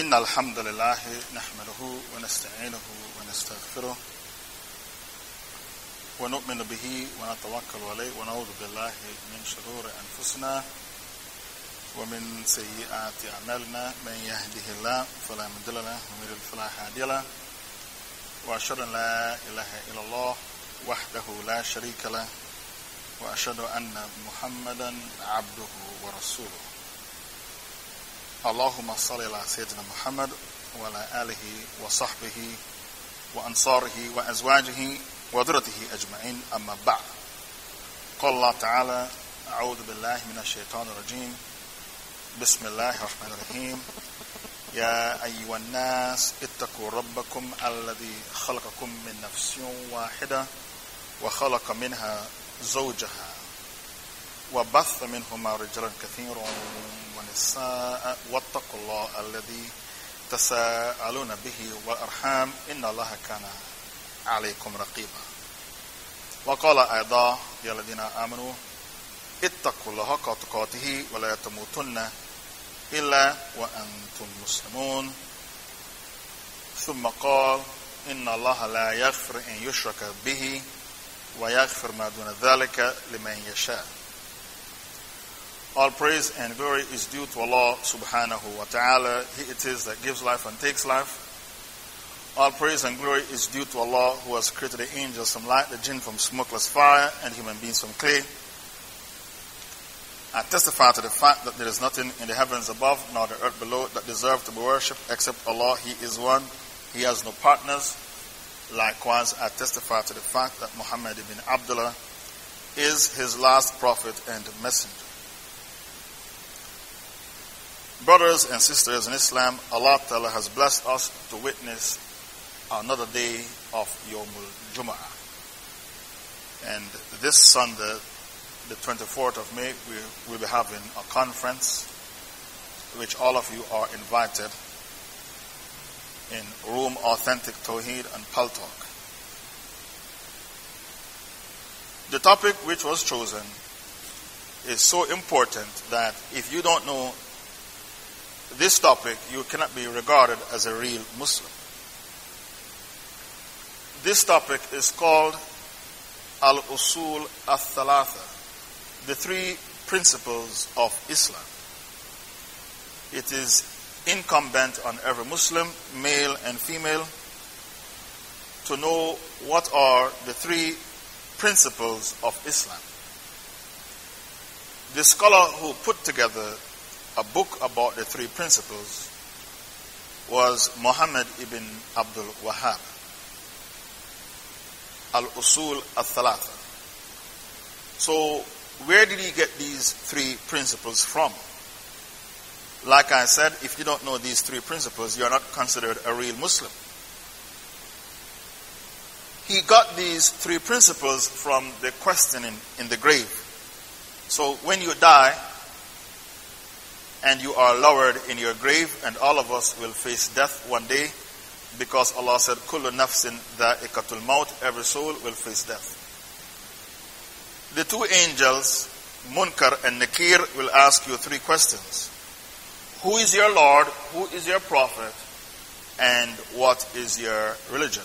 إن الحمد لله نحمده ونستعينه ونستغفره ونؤمن به ونتوكل عليه ونعوذ بالله من شرور أنفسنا ومن سيئات أعمالنا من يهده الله فلا مضل له ومن يضلل فلا هادي له وأشهد أن لا إله إلا الله وحده لا شريك له وأشهد أن محمدا عبده ورسوله. اللهم صل على سيدنا محمد وعلى آله وصحبه وأنصاره وأزواجه وذرته أجمعين. أما بعد، قال الله تعالى: أعوذ بالله من الشيطان الرجيم. بسم الله الرحمن الرحيم. يا أيها الناس اتقوا ربكم الذي خلقكم من نفس واحدة وخلق منها زوجها وبث منهما رجالا كثيرا ونساء واتقوا الله الذي تساءلون به والأرحام إن الله كان عليكم رقيبا. وقال أيضا: يا الذين آمنوا اتقوا الله حق تقاته ولا تموتن إلا وأنتم مسلمون. ثم قال: إن الله لا يغفر أن يشرك به ويغفر ما دون ذلك لمن يشاء. All praise and glory is due to Allah subhanahu wa ta'ala. He it is that gives life and takes life. All praise and glory is due to Allah who has created the angels from light, the jinn from smokeless fire, and human beings from clay. I testify to the fact that there is nothing in the heavens above nor the earth below that deserves to be worshipped except Allah. He is one. He has no partners. Likewise, I testify to the fact that Muhammad ibn Abdullah is his last prophet and messenger. Brothers and sisters in Islam, Allah Ta'ala has blessed us to witness another day of Yawmul Jum'ah. And this Sunday, the 24th of May, we will be having a conference which all of you are invited in Room Authentic Tawheed and Paltalk. The topic which was chosen is so important that if you don't know this topic, you cannot be regarded as a real Muslim. This topic is called Al-Usul Al-Thalatha, the three principles of Islam. It is incumbent on every Muslim, male and female, to know what are the three principles of Islam. The scholar who put together a book about the three principles was Muhammad ibn Abdul Wahhab. Al-Usul Al-Thalatha. So, where did he get these three principles from? Like I said, if you don't know these three principles, you are not considered a real Muslim. He got these three principles from the questioning in the grave. So, when you die, and you are lowered in your grave, and all of us will face death one day, because Allah said, Kullu nafsin dha'iqatul maut, every soul will face death. The two angels, Munkar and Nakir, will ask you three questions. Who is your Lord? Who is your Prophet? And what is your religion?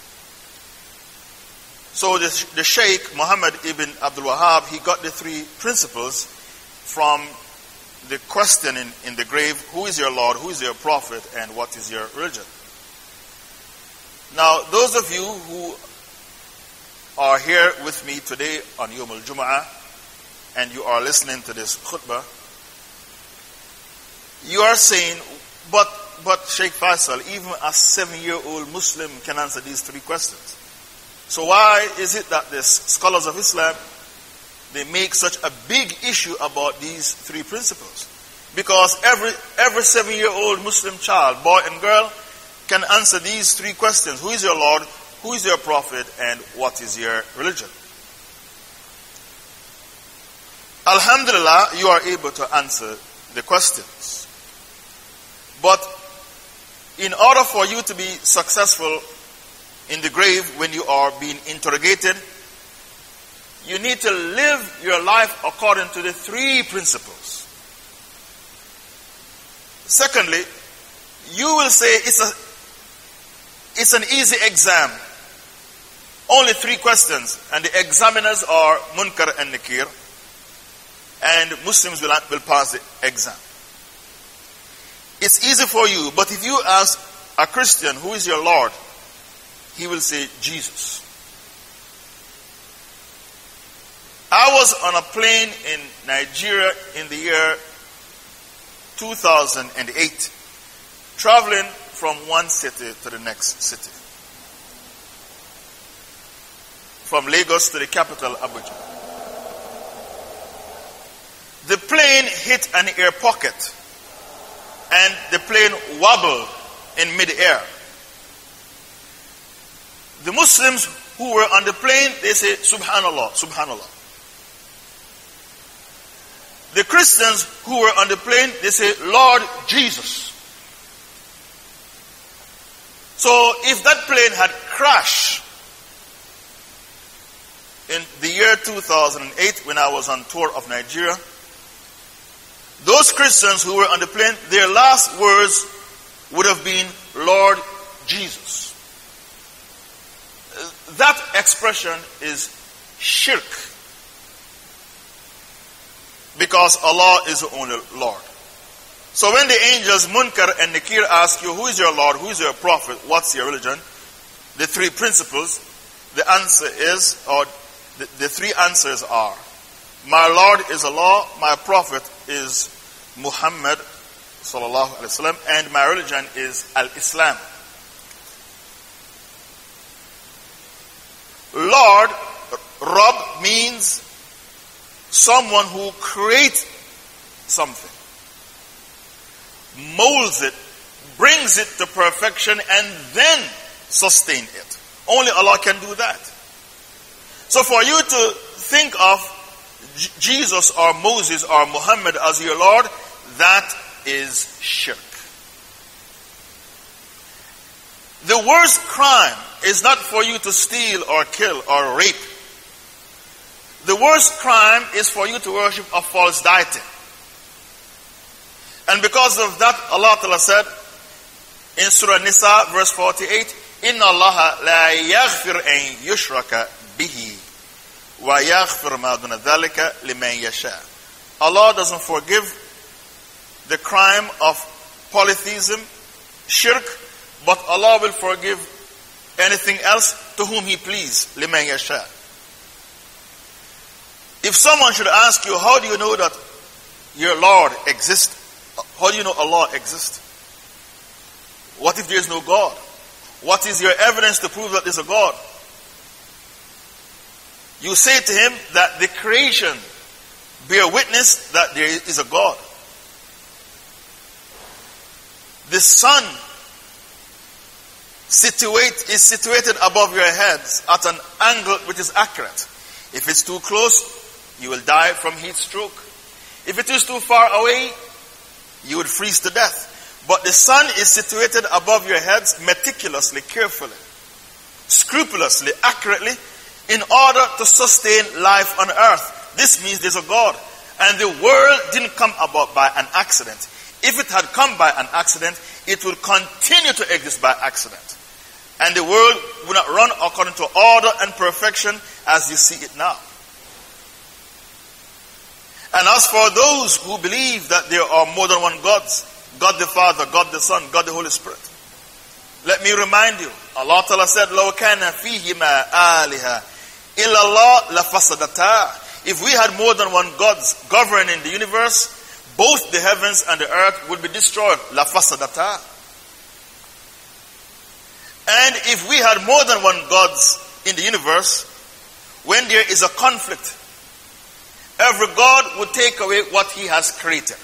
So the Shaykh, Muhammad ibn Abdul Wahhab, he got the three principles from the question in the grave: who is your Lord, who is your Prophet, and what is your religion? Now, those of you who are here with me today on Yawm al-Jum'ah, and you are listening to this khutbah, you are saying, but Sheikh Faisal, even a 7-year-old Muslim can answer these three questions. So why is it that the scholars of Islam, they make such a big issue about these three principles? Because every 7-year-old Muslim child, boy and girl, can answer these three questions. Who is your Lord? Who is your Prophet? And what is your religion? Alhamdulillah, you are able to answer the questions. But in order for you to be successful in the grave when you are being interrogated, you need to live your life according to the three principles. Secondly, you will say it's an easy exam. Only 3 questions. And the examiners are Munkar and Nakir. And Muslims will pass the exam. It's easy for you. But if you ask a Christian, who is your Lord? He will say, Jesus. I was on a plane in Nigeria in the year 2008, traveling from one city to the next city. From Lagos to the capital, Abuja. The plane hit an air pocket and the plane wobbled in mid-air. The Muslims who were on the plane, they say, Subhanallah, Subhanallah. The Christians who were on the plane, they say, Lord Jesus. So if that plane had crashed in the year 2008 when I was on tour of Nigeria, those Christians who were on the plane, their last words would have been, Lord Jesus. That expression is shirk. Because Allah is the only Lord. So when the angels Munkar and Nakir ask you, who is your Lord, who is your prophet, what's your religion? The 3 principles, the answer is, or the 3 answers are, my Lord is Allah, my prophet is Muhammad sallallahu alaihi wasallam, and my religion is Al-Islam. Lord, Rabb means someone who creates something, molds it, brings it to perfection, and then sustain it. Only Allah can do that. So for you to think of Jesus or Moses or Muhammad as your Lord, that is shirk. The worst crime is not for you to steal or kill or rape. The worst crime is for you to worship a false deity. And because of that, Allah Ta'ala said in Surah Nisa, verse 48, Inna Allah la yaghfir an yushraka bihi wa yaghfir ma duna dhalika liman yasha. Allah doesn't forgive the crime of polytheism, shirk, but Allah will forgive anything else to whom He please, liman yasha. If someone should ask you, how do you know that your Lord exists? How do you know Allah exists? What if there is no God? What is your evidence to prove that there is a God? You say to him that the creation bear witness that there is a God. The sun is situated above your heads at an angle which is accurate. If it's too close, you will die from heat stroke. If it is too far away, you would freeze to death. But the sun is situated above your heads meticulously, carefully, scrupulously, accurately, in order to sustain life on earth. This means there's a God. And the world didn't come about by an accident. If it had come by an accident, it will continue to exist by accident. And the world will not run according to order and perfection as you see it now. And as for those who believe that there are more than one gods, God the Father, God the Son, God the Holy Spirit, let me remind you, Allah Ta'ala said, لَوْ كَانَ فِيهِمَا آلِهَا إِلَّا اللَّهُ لَفَسَدَتَا. If we had more than one gods governing the universe, both the heavens and the earth would be destroyed. لَفَسَدَتَا. And if we had more than one gods in the universe, when there is a conflict, every God would take away what he has created.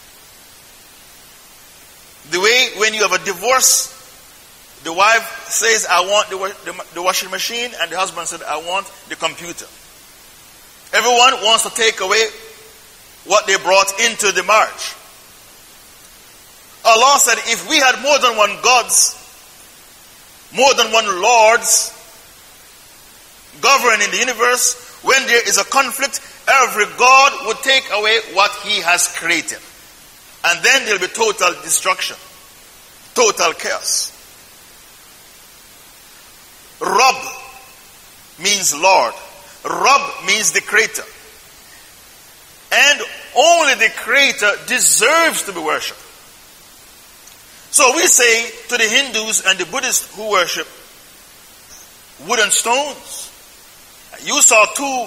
The way when you have a divorce, the wife says, I want the washing machine, and the husband said, I want the computer. Everyone wants to take away what they brought into the marriage. Allah said, if we had more than one gods, more than one lords governing the universe, when there is a conflict, every God would take away what he has created. And then there will be total destruction. Total chaos. Rabb means Lord. Rabb means the creator. And only the creator deserves to be worshipped. So we say to the Hindus and the Buddhists who worship wooden stones, you saw 2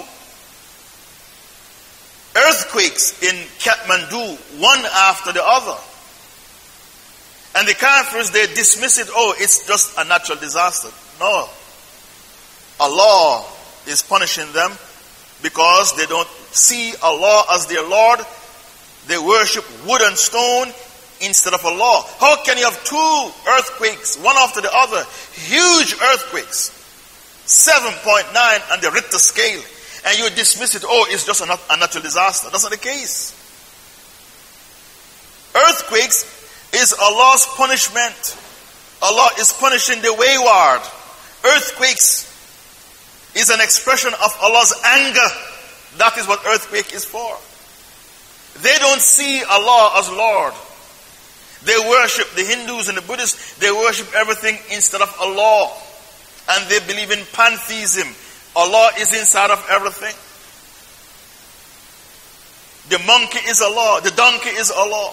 earthquakes in Kathmandu, one after the other. And the Kafirs, they dismiss it, oh, it's just a natural disaster. No. Allah is punishing them because they don't see Allah as their Lord. They worship wood and stone instead of Allah. How can you have 2 earthquakes, one after the other, huge earthquakes, 7.9 on the Richter scale, and you dismiss it, oh, it's just a natural disaster? That's not the case. Earthquakes is Allah's punishment. Allah is punishing the wayward. Earthquakes is an expression of Allah's anger. That is what earthquake is for. They don't see Allah as Lord. They worship, the Hindus and the Buddhists, they worship everything instead of Allah. And they believe in pantheism. Allah is inside of everything. The monkey is Allah. The donkey is Allah.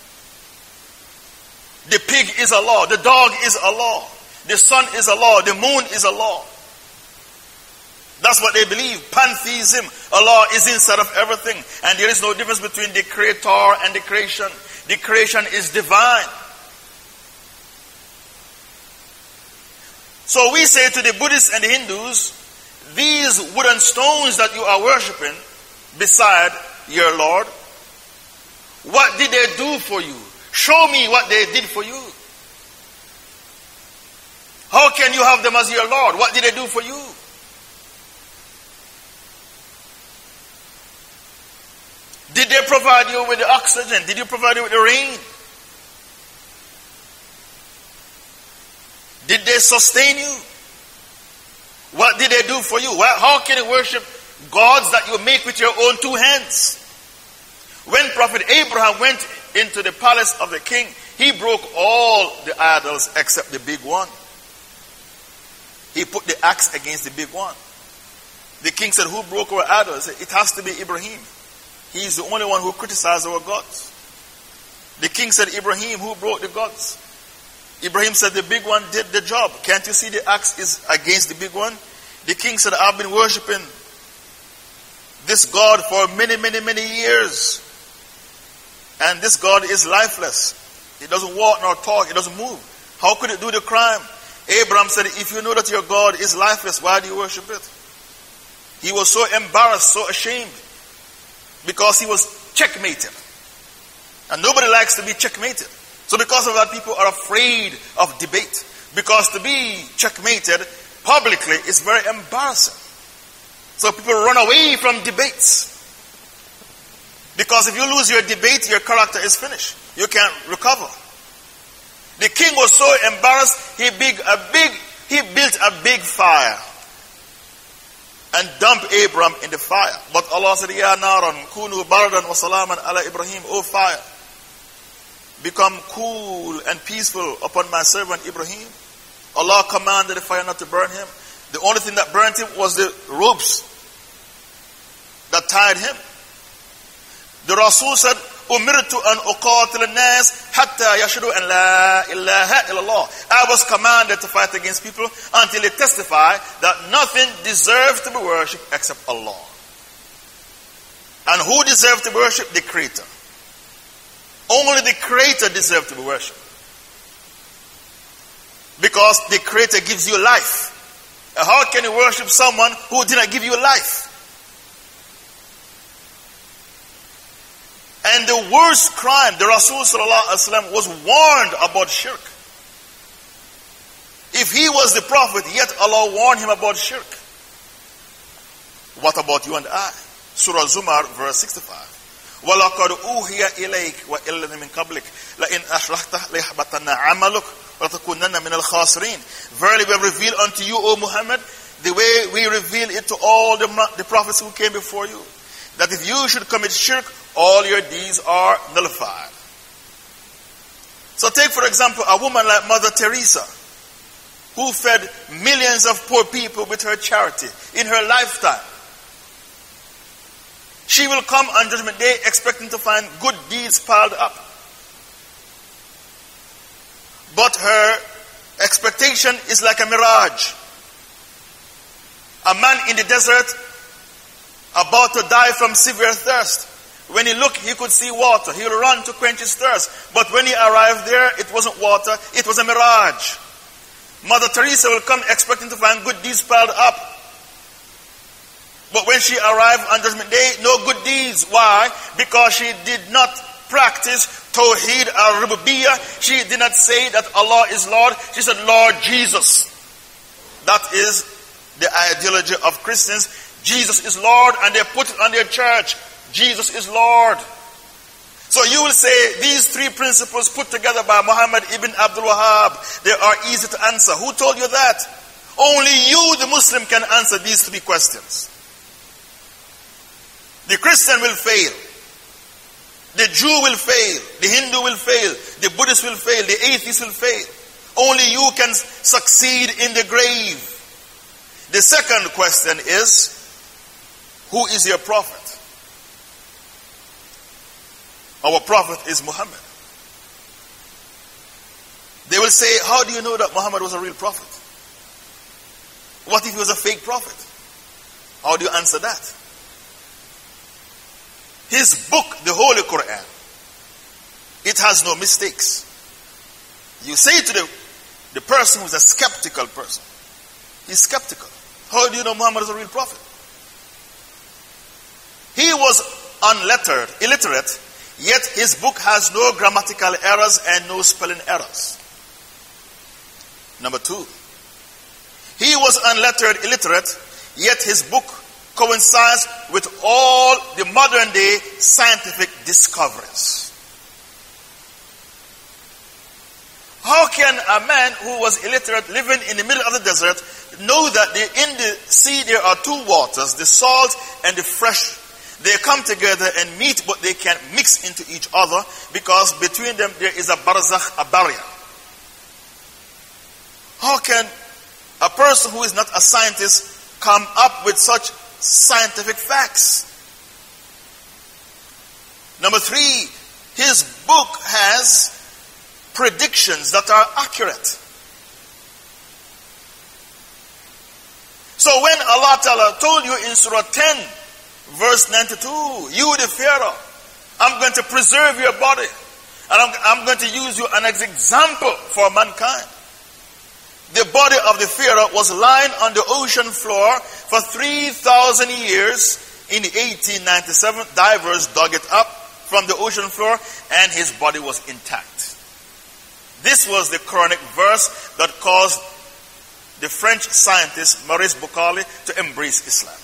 The pig is Allah. The dog is Allah. The sun is Allah. The moon is Allah. That's what they believe. Pantheism. Allah is inside of everything. And there is no difference between the creator and the creation. The creation is divine. So we say to the Buddhists and the Hindus, these wooden stones that you are worshipping beside your Lord, what did they do for you? Show me what they did for you. How can you have them as your Lord? What did they do for you? Did they provide you with the oxygen? Did you provide you with the rain? Did they sustain you? What did they do for you? How can you worship gods that you make with your own 2 hands? When Prophet Abraham went into the palace of the king, he broke all the idols except the big one. He put the axe against the big one. The king said, who broke our idols? It has to be Ibrahim. He's the only one who criticized our gods. The king said, Ibrahim, who broke the gods? Ibrahim said, the big one did the job. Can't you see the axe is against the big one? The king said, I've been worshiping this God for many, many, many years. And this God is lifeless. It doesn't walk nor talk. It doesn't move. How could it do the crime? Abraham said, if you know that your God is lifeless, why do you worship it? He was so embarrassed, so ashamed, because he was checkmated. And nobody likes to be checkmated. So because of that, people are afraid of debate. Because to be checkmated publicly is very embarrassing. So people run away from debates. Because if you lose your debate, your character is finished. You can't recover. The king was so embarrassed, he built a big fire and dumped Abraham in the fire. But Allah said, Ya naran kunu bardan wa salaman ala Ibrahim. O fire, become cool and peaceful upon my servant Ibrahim. Allah commanded the fire not to burn him. The only thing that burnt him was the ropes that tied him. The Rasul said, Umirtu an uqatil an-nas hatta yashhadu an la ilaha illallah. I was commanded to fight against people until they testify that nothing deserves to be worshipped except Allah. And who deserves to be worshipped? The Creator. Only the Creator deserves to be worshipped. Because the Creator gives you life. How can you worship someone who did not give you life? And the worst crime, the Rasul was warned about shirk. If he was the prophet, yet Allah warned him about shirk. What about you and I? Surah Zumar, verse 65. وَلَقَدْ أُوحِيَ إِلَيْكَ وَإِلَّذِي مِنْ قَبْلِكَ لَإِنْ أَشْرَكْتَ لَيَحْبَطَنَّ عَمَلُكَ وَلَتَكُونَنَّ مِنَ الْخَاسِرِينَ. Verily we have revealed unto you, O Muhammad, the way we reveal it to all the prophets who came before you, that if you should commit shirk, all your deeds are nullified. So take, for example, a woman like Mother Teresa, who fed millions of poor people with her charity in her lifetime. She will come on Judgment Day expecting to find good deeds piled up. But her expectation is like a mirage. A man in the desert about to die from severe thirst. When he looked, he could see water. He will run to quench his thirst. But when he arrived there, it wasn't water, it was a mirage. Mother Teresa will come expecting to find good deeds piled up. But when she arrived on Judgment Day, no good deeds. Why? Because she did not practice Tawheed al-Rububiyyah. She did not say that Allah is Lord. She said, Lord Jesus. That is the ideology of Christians. Jesus is Lord, and they put it on their church. Jesus is Lord. So you will say these three principles put together by Muhammad ibn Abdul Wahhab, they are easy to answer. Who told you that? Only you, the Muslim, can answer these three questions. The Christian will fail. The Jew will fail. The Hindu will fail. The Buddhist will fail. The atheist will fail. Only you can succeed in the grave. The second question is, who is your prophet? Our prophet is Muhammad. They will say, how do you know that Muhammad was a real prophet? What if he was a fake prophet? How do you answer that? His book, the Holy Quran, it has no mistakes. You say to the person who is a skeptical person, he's skeptical. How do you know Muhammad is a real prophet? He was unlettered, illiterate, yet his book has no grammatical errors and no spelling errors. Number two, he was unlettered, illiterate, yet his book coincides with all the modern day scientific discoveries. How can a man who was illiterate living in the middle of the desert know that in the sea there are two waters, the salt and the fresh? They come together and meet, but they can't mix into each other because between them there is a barzakh, a barrier. How can a person who is not a scientist come up with such scientific facts? Number three, his book has predictions that are accurate. So when Allah Ta'ala told you in Surah 10, verse 92, you the Pharaoh, I'm going to preserve your body, and I'm going to use you as an example for mankind. The body of the Pharaoh was lying on the ocean floor for 3,000 years. In 1897, divers dug it up from the ocean floor, and his body was intact. This was the Quranic verse that caused the French scientist Maurice Bucaille to embrace Islam.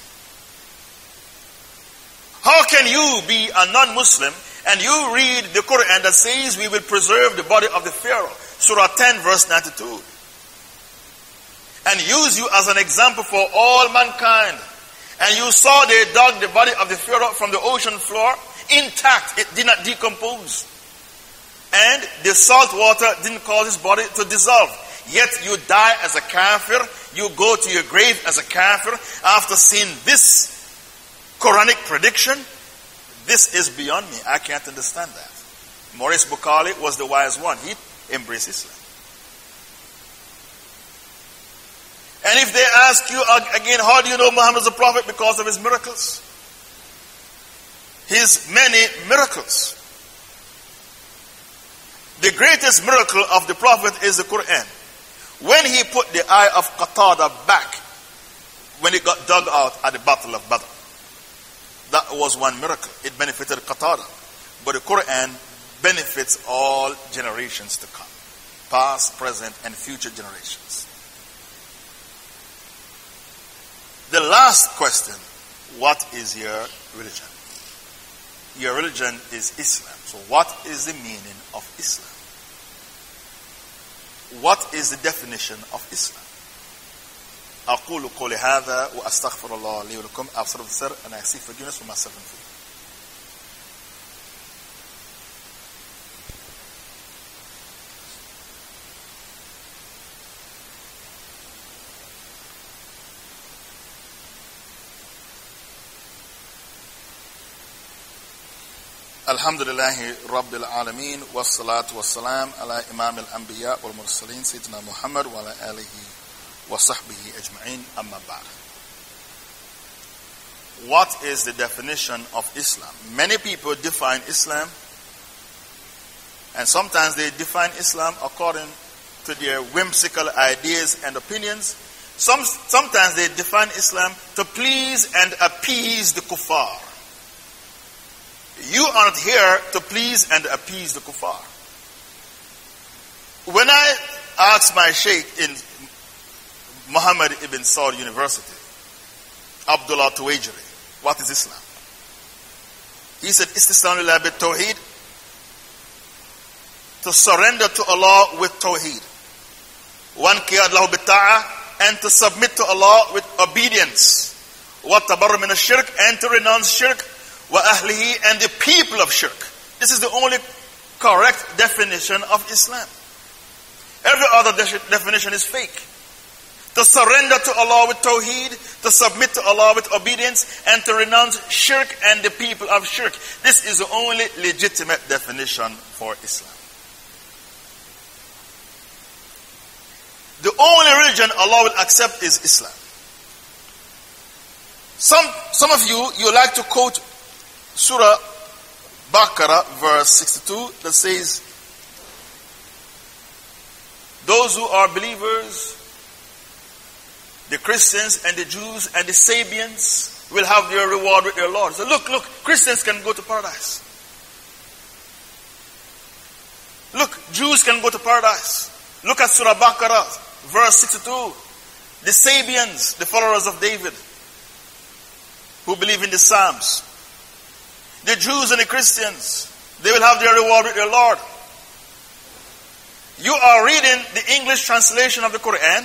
How can you be a non-Muslim and you read the Quran that says we will preserve the body of the Pharaoh, Surah 10 verse 92, and use you as an example for all mankind, and you saw they dug the body of the Pharaoh from the ocean floor intact, it did not decompose, and the salt water didn't cause his body to dissolve, yet you die as a kafir, you go to your grave as a kafir after seeing this Quranic prediction? This is beyond me. I can't understand that. Maurice Bucaille was the wise one. He embraced Islam. And if they ask you again, how do you know Muhammad is a prophet? Because of his miracles. His many miracles. The greatest miracle of the prophet is the Quran. When he put the eye of Qatada back, when it got dug out at the Battle of Badr, that was one miracle. It benefited Qatada. But the Quran benefits all generations to come. Past, present, and future generations. The last question, what is your religion? Your religion is Islam. So what is the meaning of Islam? What is the definition of Islam? أقول قولي هذا وأستغفر الله لي ولكم. أبصر السر and I seek forgiveness for myself and for you. Alhamdulillahi Rabbil Alameen wassalatu wassalam ala Imam al-Anbiya wal Mursaleen Sayyidina Muhammad wa ala alihi wa sahbihi ajma'in amma ba'd. What is the definition of Islam? Many people define Islam, and sometimes they define Islam according to their whimsical ideas and opinions. Sometimes they define Islam to please and appease the kuffar. You aren't here to please and appease the kuffar. When I asked my sheikh in Muhammad ibn Saud University, Abdullah Tuwaijri, what is Islam? He said, Istislam lillah bit tawheed, to surrender to Allah with tawheed. One qiyad lahu bit ta'ah, and to submit to Allah with obedience. Wa tabarru min ash-shirk, and to renounce shirk. Wa ahlihi, and the people of shirk. This is the only correct definition of Islam. Every other definition is fake. To surrender to Allah with tawheed, to submit to Allah with obedience, and to renounce shirk and the people of shirk. This is the only legitimate definition for Islam. The only religion Allah will accept is Islam. Some of you like to quote Surah Baqarah verse 62 that says, those who are believers, the Christians and the Jews and the Sabians, will have their reward with their Lord. So look, Christians can go to paradise. Look, Jews can go to paradise. Look at Surah Baqarah, verse 62. The Sabians, the followers of David, who believe in the Psalms. The Jews and the Christians, they will have their reward with their Lord. You are reading the English translation of the Quran.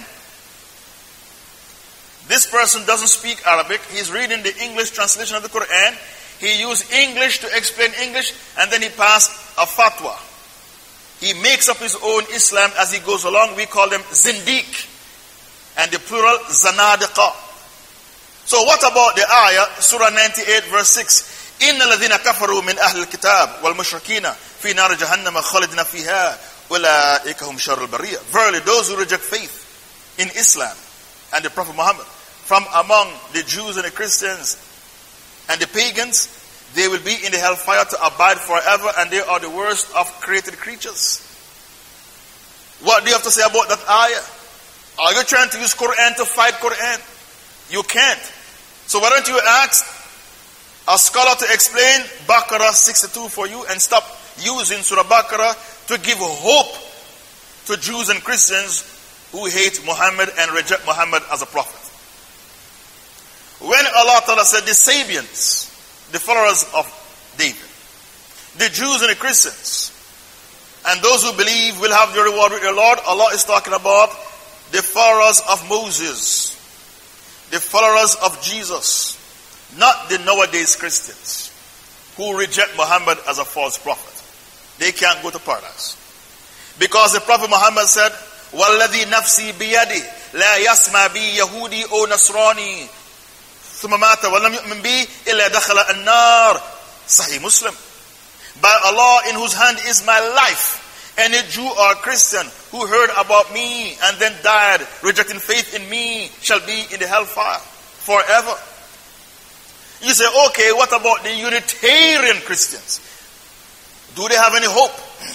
This person doesn't speak Arabic. He's reading the English translation of the Quran. He used English to explain English, and then he passed a fatwa. He makes up his own Islam as he goes along. We call them Zindiq, and the plural Zanadiqa. So what about the ayah, Surah 98 verse 6? إِنَّ الَّذِينَ كَفَرُوا مِنْ أَهْلِ الْكِتَابِ وَالْمُشْرِكِينَ فِي نَارِ جَهَنَّمَ خَالِدِينَ فِيهَا أُولَٰئِكَ هُمْ شَرُّ الْبَرِيَّةِ. Verily, those who reject faith in Islam and the Prophet Muhammad from among the Jews and the Christians and the pagans, they will be in the hellfire to abide forever, and they are the worst of created creatures. What do you have to say about that ayah? Are you trying to use Quran to fight Quran? You can't. So why don't you ask a scholar to explain Baqarah 62 for you, and stop using Surah Baqarah to give hope to Jews and Christians who hate Muhammad and reject Muhammad as a prophet. When Allah Ta'ala said the Sabians, the followers of David, the Jews and the Christians, and those who believe will have their reward with their Lord, Allah is talking about the followers of Moses, the followers of Jesus, not the nowadays Christians who reject Muhammad as a false prophet. They can't go to paradise. Because the Prophet Muhammad said, وَالَّذِي نَفْسِي بِيَدِي لَا يَسْمَى بِي يَهُودِي أَوْ نَصْرَانِي ثُمَّ مَاتَ وَلَمْ يُؤْمِنْ بِي إِلَّا دَخَلَ النَّارِ. Sahih Muslim. By Allah in whose hand is my life, any Jew or Christian who heard about me and then died rejecting faith in me shall be in the hellfire forever. You say, okay, what about the Unitarian Christians? Do they have any hope?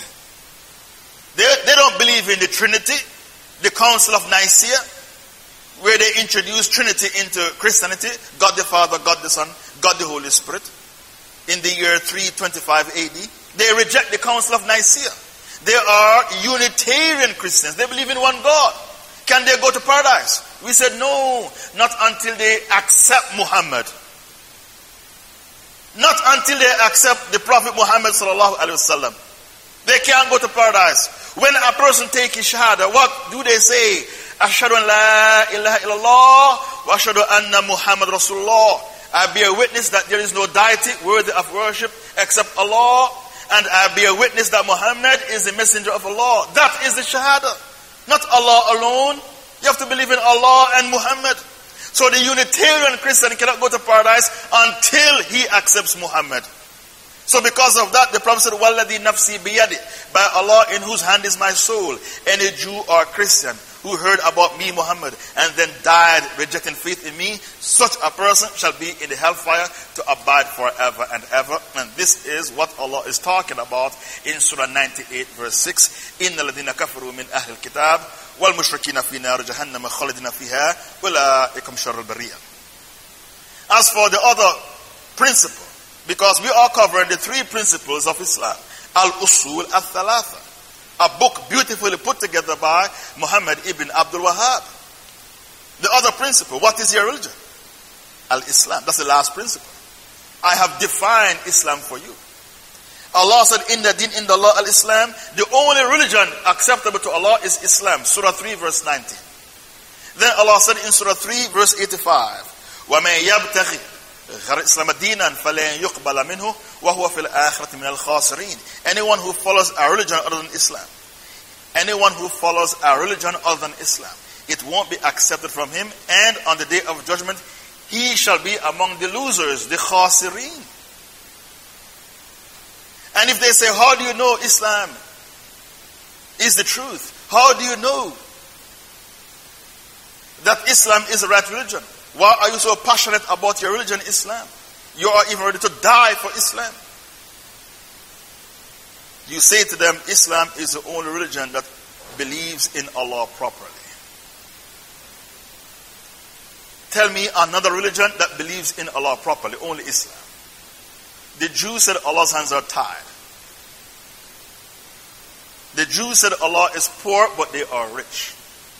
They don't believe in the Trinity, the Council of Nicaea, where they introduced Trinity into Christianity, God the Father, God the Son, God the Holy Spirit, in the year 325 AD. They reject the Council of Nicaea. They are Unitarian Christians. They believe in one God. Can they go to paradise? We said no, not until they accept Muhammad. Not until they accept the Prophet Muhammad sallallahu alaihi wasallam. They can't go to paradise. When a person takes his shahada, what do they say? Ashhadu an la ilaha illallah wa ashhadu anna Muhammad Rasulullah. I bear witness that there is no deity worthy of worship except Allah, and I bear witness that Muhammad is the messenger of Allah. That is the shahada. Not Allah alone. You have to believe in Allah and Muhammad. So the Unitarian Christian cannot go to paradise until he accepts Muhammad. So because of that, the Prophet said, Walladhi nafsi biyadi, by Allah in whose hand is my soul. Any Jew or Christian who heard about me, Muhammad, and then died rejecting faith in me, such a person shall be in the hellfire to abide forever and ever. And this is what Allah is talking about in Surah 98 verse 6. Inna ladina kafaru min ahl al-kitab wal mushrikina fi nar jahannam khalidina fiha ulaikum sharrul bariyah. As for the other principle, because we are covering the three principles of Islam, Al-Usul Al-Thalatha, a book beautifully put together by Muhammad ibn Abdul Wahhab. The other principle, what is your religion? Al-Islam, that's the last principle. I have defined Islam for you. Allah said, Inna din inda Allah al-Islam, the only religion acceptable to Allah is Islam. Surah 3 verse 19. Then Allah said in Surah 3 verse 85, وَمَنْ يَبْتَغِي غَيْرَ الْإِسْلَامِ دِينًا فَلَنْ يُقْبَلَ مِنْهُ وَهُوَ فِي الْآخِرَةِ مِنَ الْخَاسِرِينَ. Anyone who follows a religion other than Islam, anyone who follows a religion other than Islam, it won't be accepted from him, and on the day of judgment, he shall be among the losers, the khasirin. And if they say, how do you know Islam is the truth? How do you know that Islam is the right religion? Why are you so passionate about your religion, Islam? You are even ready to die for Islam. You say to them, Islam is the only religion that believes in Allah properly. Tell me another religion that believes in Allah properly. Only Islam. The Jews said Allah's hands are tied. The Jews said Allah is poor, but they are rich.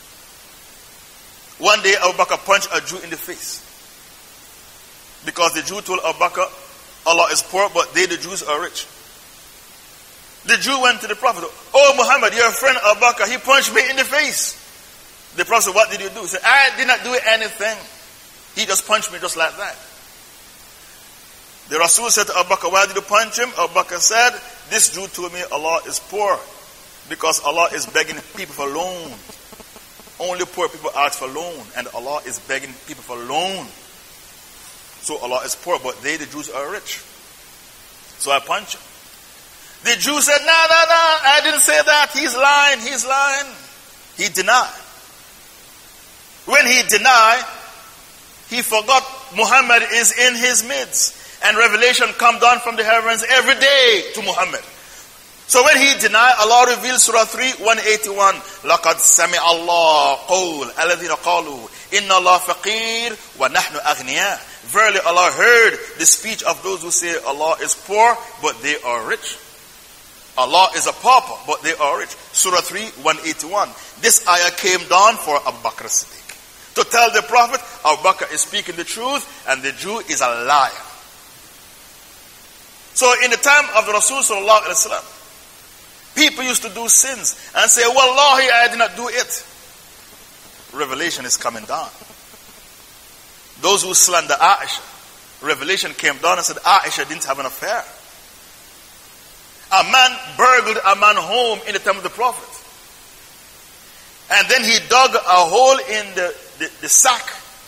One day Abu Bakr punched a Jew in the face. Because the Jew told Abu Bakr, Allah is poor, but they, the Jews, are rich. The Jew went to the Prophet. Oh Muhammad, your friend Abu Bakr, he punched me in the face. The Prophet said, what did you do? He said, I did not do anything. He just punched me just like that. The Rasul said to Abu Bakr, why did you punch him? Abu Bakr said, this Jew told me Allah is poor because Allah is begging people for loan. Only poor people ask for loan, and Allah is begging people for loan. So Allah is poor, but they, the Jews, are rich. So I punch him. The Jew said, no, I didn't say that. He's lying. He denied. When he denied, he forgot Muhammad is in his midst. And revelation come down from the heavens every day to Muhammad. So when he denied, Allah revealed Surah 3, 181. لَقَدْ سَمِعَ اللَّهُ قَوْلَ الَّذِينَ قَالُوا إِنَّ اللَّهَ فَقِيرٌ وَنَحْنُ أَغْنِيَاءٌ. Verily Allah heard the speech of those who say Allah is poor, but they are rich. Allah is a pauper, but they are rich. Surah 3, 181. This ayah came down for Abu Bakr Siddiq, to tell the Prophet, Abu Bakr is speaking the truth, and the Jew is a liar. So in the time of the Rasul sallallahu alaihi wasallam, people used to do sins and say, Wallahi, I did not do it. Revelation is coming down. Those who slander Aisha, revelation came down and said Aisha didn't have an affair. A man burgled a man home in the time of the Prophet. And then he dug a hole in the sack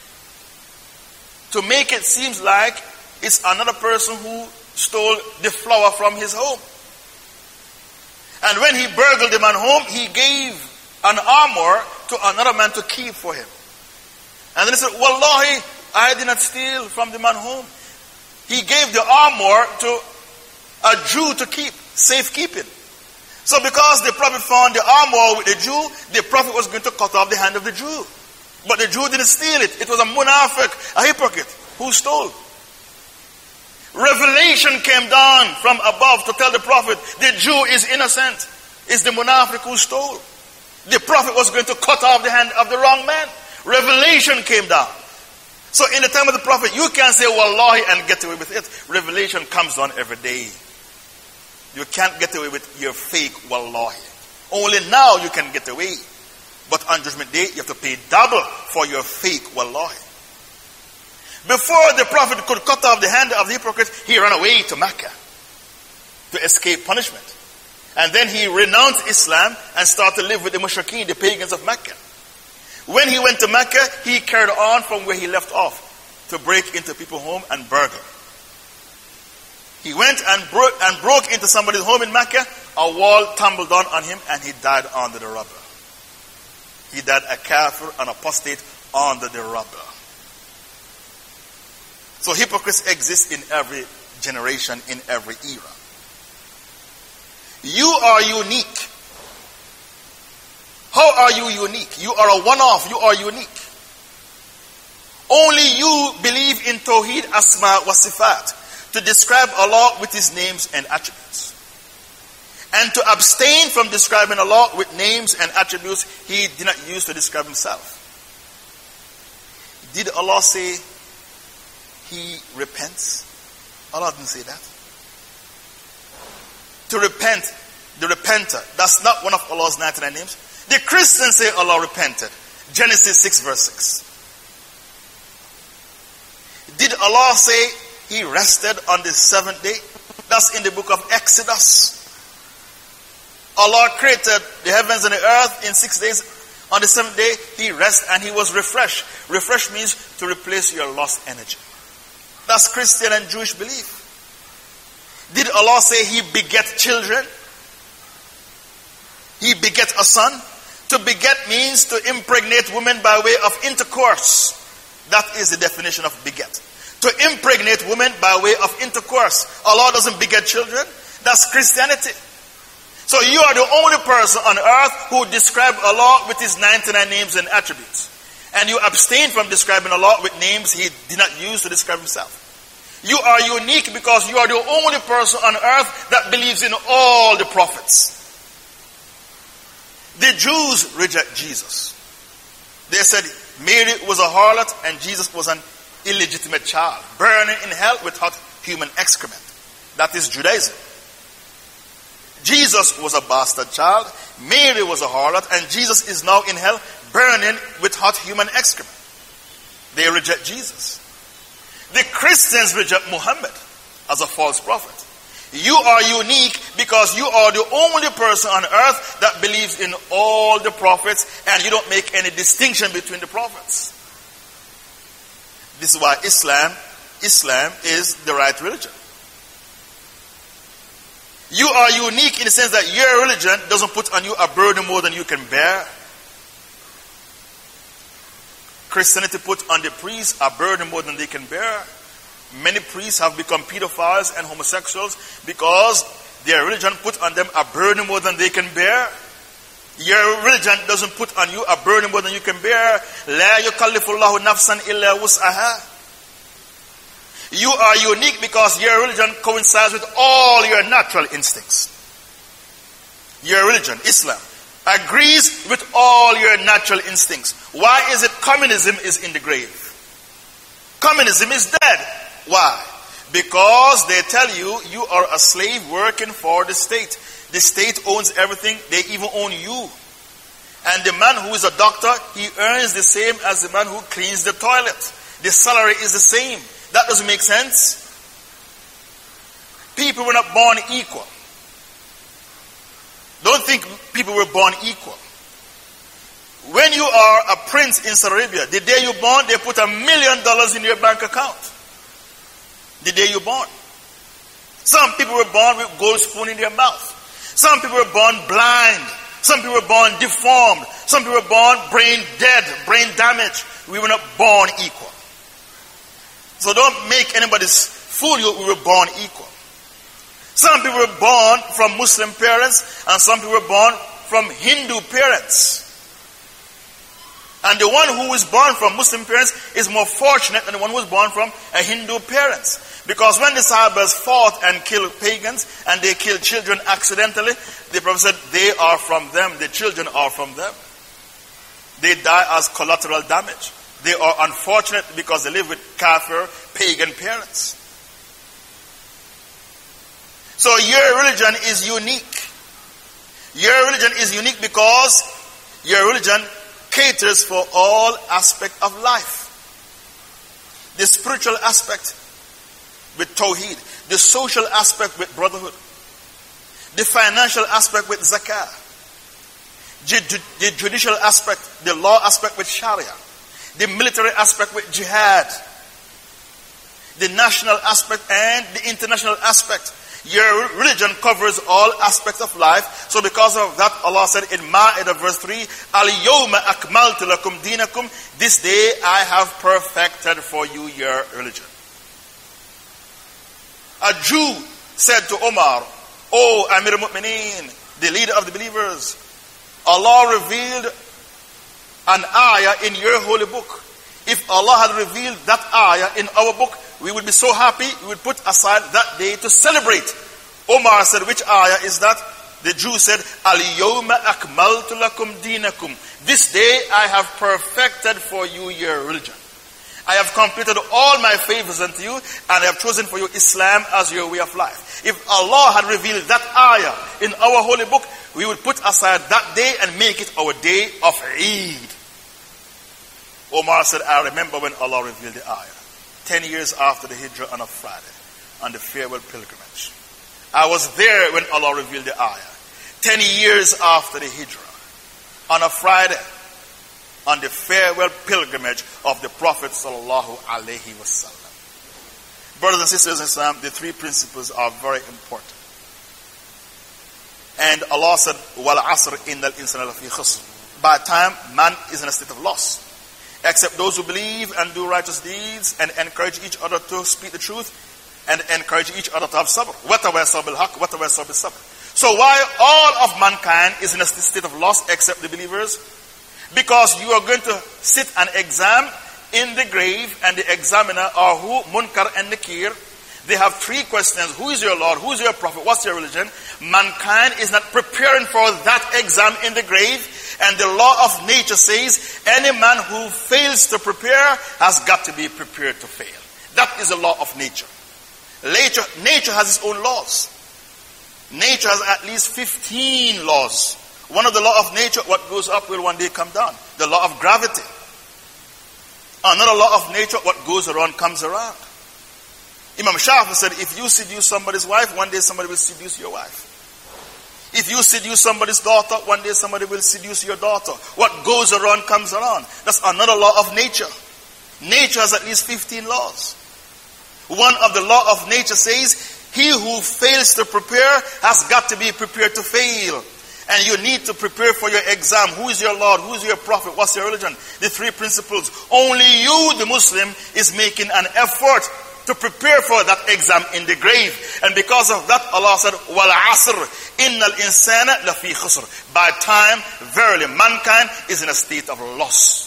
to make it seem like it's another person who stole the flour from his home. And when he burgled the man home, he gave an armor to another man to keep for him. And then he said, Wallahi, I did not steal from the man home. He gave the armor to a Jew to keep, safekeeping. So because the Prophet found the armor with the Jew, the Prophet was going to cut off the hand of the Jew. But the Jew didn't steal it. It was a munafiq, a hypocrite, who stole. Revelation came down from above to tell the Prophet, the Jew is innocent. It's the munafiq who stole. The Prophet was going to cut off the hand of the wrong man. Revelation came down. So in the time of the Prophet, you can't say Wallahi and get away with it. Revelation comes down every day. You can't get away with your fake Wallahi. Only now you can get away. But on Judgment Day, you have to pay double for your fake Wallahi. Before the Prophet could cut off the hand of the hypocrite, he ran away to Mecca to escape punishment. And then he renounced Islam and started to live with the mushrikeen, the pagans of Mecca. When he went to Mecca, he carried on from where he left off to break into people's home and burgle. He went and broke into somebody's home in Mecca. A wall tumbled down on him and he died under the rubble. He died a kafir, an apostate, under the rubble. So hypocrites exist in every generation, in every era. You are unique. How are you unique? You are a one-off. You are unique. Only you believe in Tawheed Asma wa Sifat, to describe Allah with His names and attributes. And to abstain from describing Allah with names and attributes He did not use to describe Himself. Did Allah say He repents? Allah didn't say that. To repent, the repenter, that's not one of Allah's 99 names. The Christians say Allah repented. Genesis 6 verse 6. Did Allah say He rested on the seventh day? That's in the book of Exodus. Allah created the heavens and the earth in 6 days. On the seventh day, He rested and He was refreshed. Refresh means to replace your lost energy. That's Christian and Jewish belief. Did Allah say He beget children? He beget a son? To beget means to impregnate women by way of intercourse. That is the definition of beget. To impregnate women by way of intercourse. Allah doesn't beget children. That's Christianity. So you are the only person on earth who describes Allah with His 99 names and attributes. And you abstain from describing Allah with names He did not use to describe Himself. You are unique because you are the only person on earth that believes in all the prophets. The Jews reject Jesus. They said Mary was a harlot and Jesus was an illegitimate child, burning in hell with hot human excrement. That is Judaism. Jesus was a bastard child, Mary was a harlot, and Jesus is now in hell, burning with hot human excrement. They reject Jesus. The Christians reject Muhammad as a false prophet. You are unique because you are the only person on earth that believes in all the prophets and you don't make any distinction between the prophets. This is why Islam is the right religion. You are unique in the sense that your religion doesn't put on you a burden more than you can bear. Christianity put on the priests a burden more than they can bear. Many priests have become pedophiles and homosexuals because their religion put on them a burden more than they can bear. Your religion doesn't put on you a burden more than you can bear. La yukallifullahu nafsan illa wus'aha. You are unique because your religion coincides with all your natural instincts. Your religion, Islam, agrees with all your natural instincts. Why is it communism is in the grave? Communism is dead. Why? Because they tell you, you are a slave working for the state. The state owns everything. They even own you. And the man who is a doctor, he earns the same as the man who cleans the toilet. The salary is the same. That doesn't make sense. People were not born equal. Don't think people were born equal. When you are a prince in Saudi Arabia, the day you're born, they put $1 million in your bank account. The day you're born. Some people were born with gold spoon in their mouth. Some people were born blind. Some people were born deformed. Some people were born brain dead, brain damaged. We were not born equal. So don't make anybody fool you. We were born equal. Some people were born from Muslim parents and some people were born from Hindu parents. And the one who is born from Muslim parents is more fortunate than the one who was born from a Hindu parents. Because when the Sahabas fought and killed pagans and they killed children accidentally, the Prophet said they are from them, the children are from them. They die as collateral damage. They are unfortunate because they live with kafir, pagan parents. So your religion is unique. Your religion is unique because your religion caters for all aspects of life. The spiritual aspect with Tawheed, the social aspect with brotherhood, the financial aspect with zakah, the judicial aspect, the law aspect with sharia, the military aspect with jihad, the national aspect and the international aspect. Your religion covers all aspects of life. So because of that, Allah said in Ma'idah verse 3, Al-Yawma akmaltu lakum dinakum. This day I have perfected for you your religion. A Jew said to Omar, O Amir al-Mu'mineen, the leader of the believers, Allah revealed an ayah in your holy book. If Allah had revealed that ayah in our book, we would be so happy, we would put aside that day to celebrate. Omar said, which ayah is that? The Jew said, Al-Yawma akmaltu lakum dinakum. This day I have perfected for you your religion. I have completed all my favors unto you, and I have chosen for you Islam as your way of life. If Allah had revealed that ayah in our holy book, we would put aside that day and make it our day of Eid. Omar said, I remember when Allah revealed the ayah. 10 years after the Hijrah on a Friday, on the farewell pilgrimage. I was there when Allah revealed the ayah. 10 years after the Hijrah, on a Friday, on the farewell pilgrimage of the Prophet sallallahu alaihi wasallam. Brothers and sisters in Islam, the three principles are very important. And Allah said, "Wal asr innal insana lafi khusr." By time, man is in a state of loss, except those who believe and do righteous deeds and encourage each other to speak the truth and encourage each other to have sabr. وَتَوَاصَوْا بِالْحَقِّ وَتَوَاصَوْا بِالصَّبْرِ. So why all of mankind is in a state of loss except the believers? Because you are going to sit an exam in the grave, and the examiner are who? Munkar and Nakir. They have three questions. Who is your Lord? Who is your Prophet? What's your religion? Mankind is not preparing for that exam in the grave. And the law of nature says, any man who fails to prepare has got to be prepared to fail. That is the law of nature. Nature has its own laws. Nature has at least 15 laws. One of the law of nature, what goes up will one day come down. The law of gravity. Another law of nature, what goes around comes around. Imam Shafi said, if you seduce somebody's wife, one day somebody will seduce your wife. If you seduce somebody's daughter, one day somebody will seduce your daughter. What goes around comes around. That's another law of nature. Nature has at least 15 laws. One of the law of nature says, he who fails to prepare has got to be prepared to fail. And you need to prepare for your exam. Who is your Lord? Who is your Prophet? What's your religion? The three principles. Only you, the Muslim, is making an effort to prepare for that exam in the grave. And because of that, Allah said, Wal asr, innal insana lafi khusr. By time, verily, mankind is in a state of loss.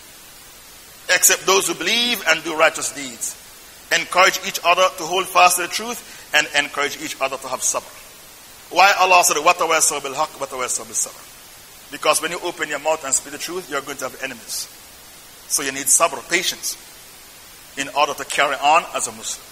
Except those who believe and do righteous deeds. Encourage each other to hold fast to the truth and encourage each other to have sabr. Why Allah said, وَتَوَاصَوْا بِالْحَقِّ وَتَوَاصَوْا بِالصَّبْرِ? Because when you open your mouth and speak the truth, you're going to have enemies. So you need sabr, patience, in order to carry on as a Muslim.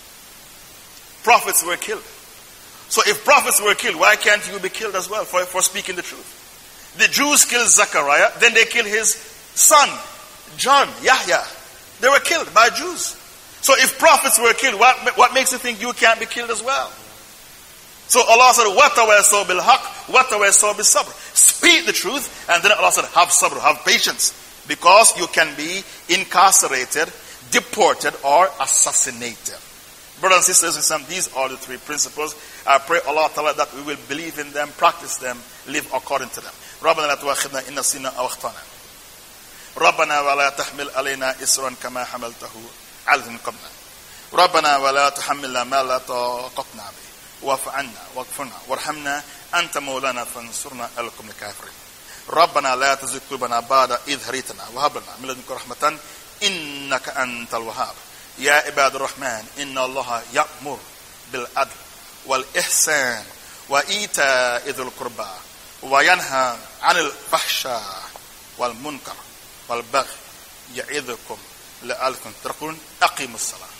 Prophets were killed. So if prophets were killed, why can't you be killed as well for speaking the truth? The Jews killed Zechariah, then they killed his son, John, Yahya. They were killed by Jews. So if prophets were killed, what makes you think you can't be killed as well? So Allah said, وَتَوَاصَوْا بِالْحَقِّ وَتَوَاصَوْا بِالصَّبْرِ. Speak the truth, and then Allah said, have sabr, have patience. Because you can be incarcerated, deported, or assassinated. Brothers and sisters in Islam, these are the three principles. I pray Allah Ta'ala that we will believe in them, practice them, live according to them. رَبَّنَا لَا تُؤَاخِذْنَا إِن نَسِينَا أَوْ أَخْطَأْنَا رَبَّنَا وَلَا تَحْمِلْ عَلَيْنَا إِصْرًا كَمَا حَمَلْتَهُ عَلَى الَّذِينَ مِن قَبْلِنَا رَبَّنَا وَلَا تُحَمِّلْنَا مَا لَا طَاقَةَ لَنَا بِهِ واعف عنا واغفرنا وارحمنا أنت مولانا فانصرنا على القوم الكافرين ربنا لا تزغ قلوبنا بعد إذ هديتنا وهب لنا من لدنك رحمة إنك أنت الوهاب يا عباد الرحمن إن الله يأمر بالعدل والإحسان وإيتاء ذي القربى وينهى عن الفحشاء والمنكر والبغي يعظكم لعلكم تتقون أقيموا الصلاة